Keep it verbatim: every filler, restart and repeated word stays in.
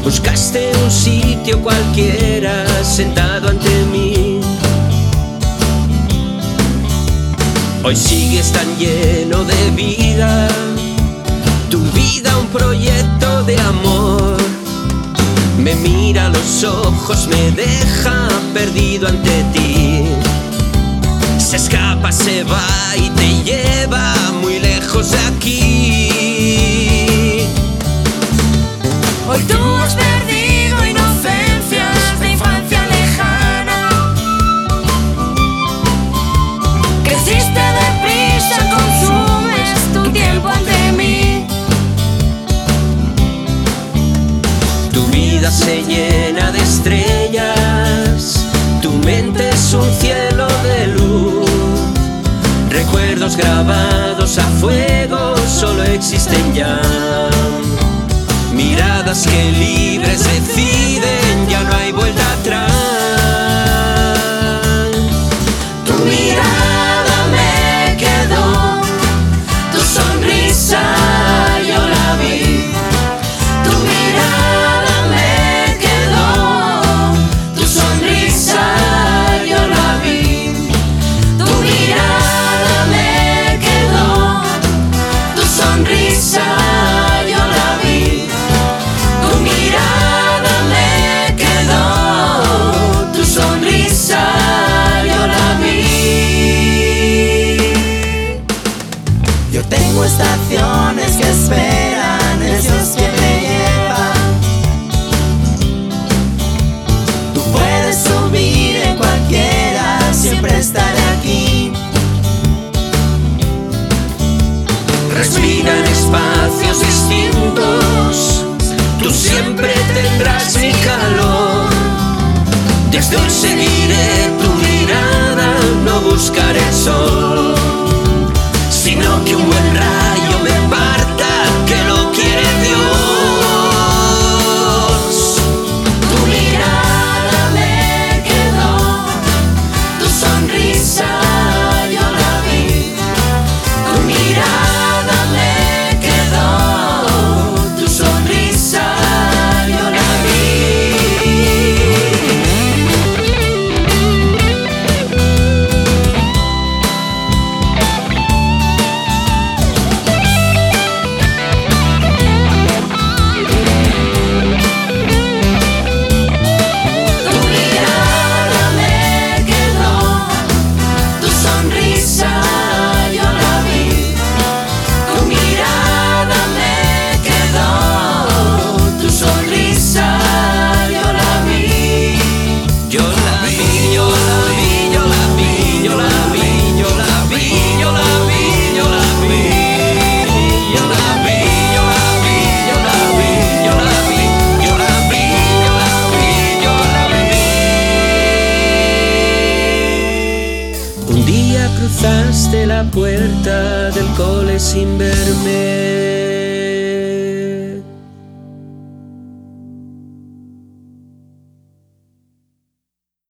Buscaste un sitio cualquiera sentado ante mí. Hoy sigues tan lleno de vida, tu vida un proyecto de amor. Me mira a los ojos, me deja perdido ante ti. Se escapa, se va y te lleva muy lejos de aquí. Hoy tú has perdido inocencias de infancia lejana. Creciste deprisa, consumes tu tiempo ante mí. Tu vida se llena de estrellas, tu mente es un cielo de luz. Recuerdos grabados a fuego solo existen ya. Miradas que libres deciden, ya no hay vuelta atrás. Tu mirada me quedó, tu sonrisa yo la vi. Tu mirada me quedó, tu sonrisa yo la vi. Tu mirada me quedó, tu sonrisa yo la vi. Tu mirada me quedó, tu sonrisa yo la vi. Yo tengo estaciones que esperan, esos que me llevan. Tú puedes subir en cualquiera, siempre estaré aquí. Respira en espacios distintos, tú siempre tendrás mi calor. Desde hoy seguiré tu mirada, no buscaré el sol, sino que un buen rayo me parta, que lo quiere Dios. Tu mirada me quedó, tu sonrisa yo la vi. Tu mirada me quedó, tu sonrisa yo la vi. Tu mirada me quedó, tu sonrisa yo la vi. Tu mirada me quedó, tu sonrisa yo la vi. Yo la vi, yo la vi, yo la vi, yo la vi, yo la vi, yo la vi, yo la vi. Yo la vi, yo la vi, yo la vi, yo la vi, yo la vi, yo la vi, yo la vi. Un día cruzaste la puerta del cole sin verme.